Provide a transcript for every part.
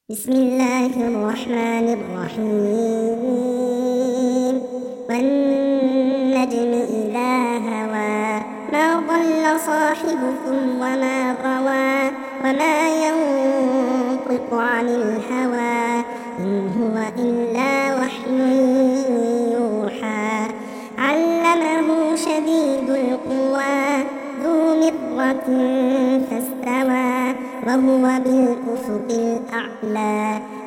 بسم الله الرحمن الرحيم والنجم إذا هوى ما ضل صاحبكم وما غوى وما ينطق عن الهوى إن هو إلا وحي يوحى علمه شديد القوى ذو مرة فاستوى وهو بالأفق الأعلى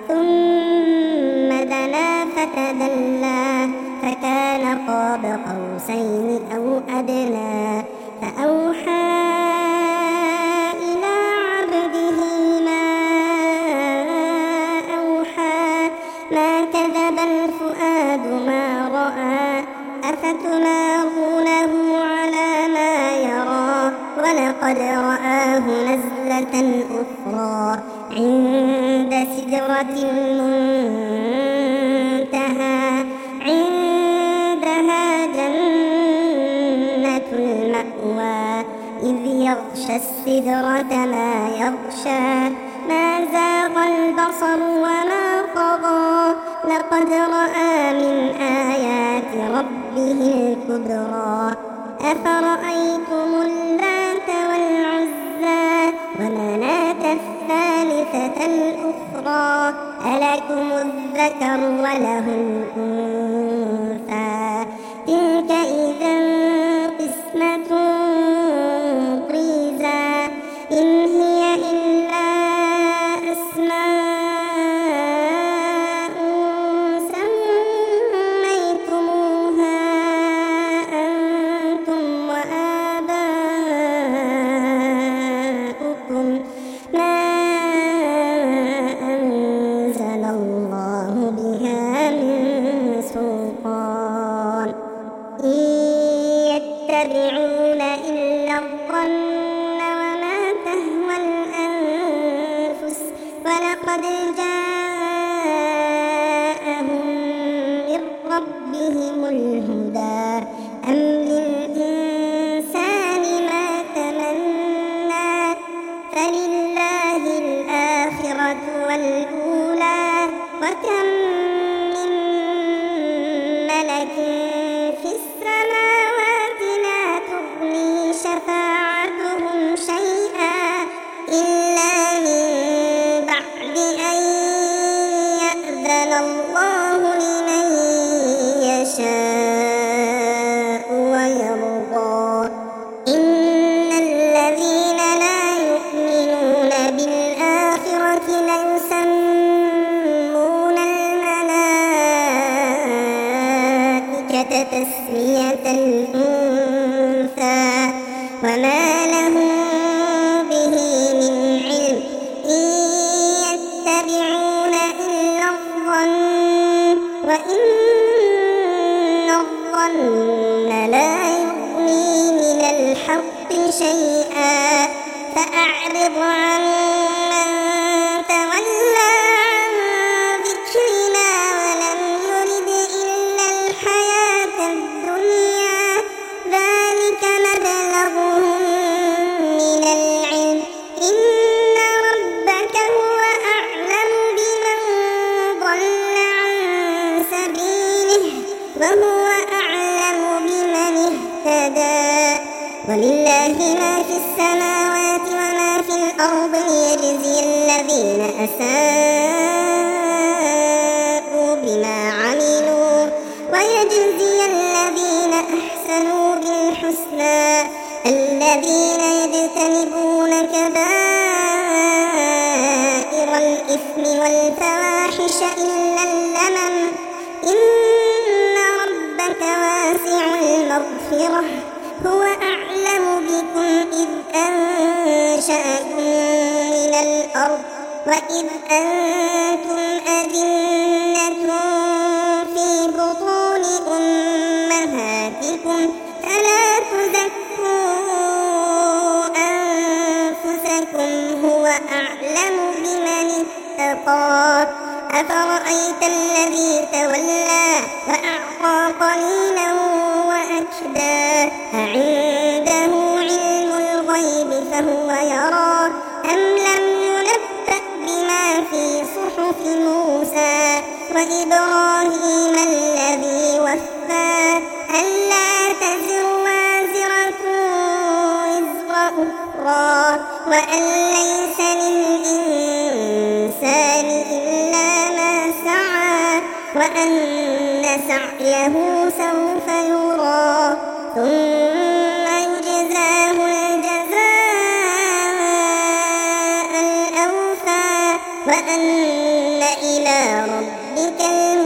ثم دنا فتدلى فكان قاب قوسين أو أدنى فأوحى إلى عبده ما أوحى ما كذب الفؤاد ما رأى أفتمارونه على ما يرى ولقد رآه نزلة أخرى عند سدرة المنتهى عندها جنة المأوى إذ يغشى السدرة ما يغشى ما زاغ البصر وما طغى لقد رأى من آيات ربه الكبرى أفرأيتم اللات والعزى ومناة الثالثة الأخرى ألكم الذكر وله الأنثى تلك إذا قسمة ضيزى إن هي إلا أسماء سميتموها أنتم وآباؤكم ما أنزل الله بها من سلطان إن يتبعون إلا الظن وما تهوى الأنفس ولقد جاءهم من ربهم الهدى أم للإنسان ما تمنى فلله الآخرة والأولى وكم من ملك في السماوات لا تغني شفاعتهم شيئا إلا من بعد أن يأذن الله لمن يشاء ويرضى إن الذين لا يؤمنون بالآخرة ليسمون الملائكة تسمية الأنثى وما لهم به من علم إن يتبعون إلا الظن وإن الظن لا يغني من الحق شيئا فأعرض عن من تولى عن ذكرنا ولم يرد إلا الحياة الدنيا ذلك مبلغهم من العلم إن ربك هو أعلم بمن ضل عن سبيله وهو أعلم بمن اهتدى ولله ما في السماوات وما في الأرض ليجزي الذين أساءوا بما عملوا ويجزي الذين أحسنوا بالحسنى الذين يجتنبون كبائر الإثم والفواحش إلا اللمم إن ربك واسع المغفرة هو أعلم بكم إذ أنشأكم من الأرض وإذ أنتم أجنة في بطون أمهاتكم فلا تزكوا أنفسكم هو أعلم بمن اتقى أفرأيت الذي تولى وأعطى قليلا وأكدى أعنده علم الغيب فهو يرى أم لم ينبأ بما في صحف صحف موسى وإبراهيم الذي وفى ألا تزر وازرة وزر أخرى وأن ليس للإنسان إلا ما سعى وأن سعيه سوف يرى ثم يجزاه الجزاء الأوفى وأن إلى ربك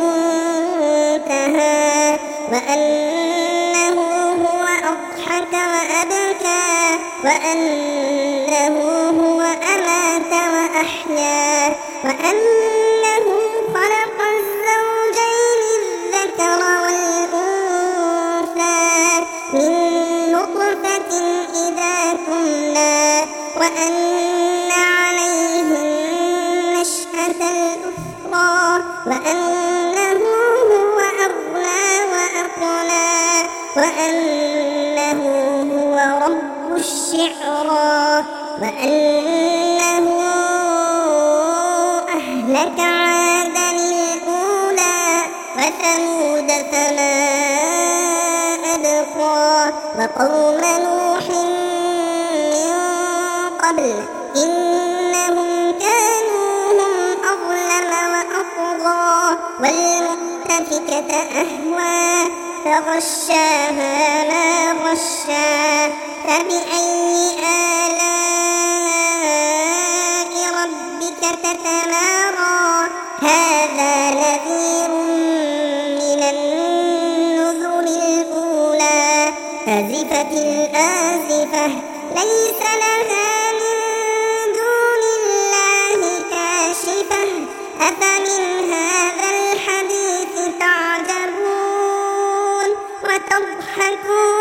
المنتهى وأنه هو أضحك وأبكى وأنه هو أمات وأحيا وأنه خلق الزوجين الذكر والأنثى من نطفة إذا تمنى وأن عليه النشأة الأخرى وأنه هو أغنى وأقنى وأنه هو رب الشعرى وأنه أهلك عادا الأولى وثمود فما أبقى وقوم نوح من قبل إنهم كانوا هم أظلم وأطغى والمؤتفكة أهوى فغشاها ما غشى فبأي آلاء ربك تتمارى هذا نذير من النذر الأولى أزفت الآزفة ليس لها من دون الله كاشفة أفمن هذا الحديث تعجبون وتضحكون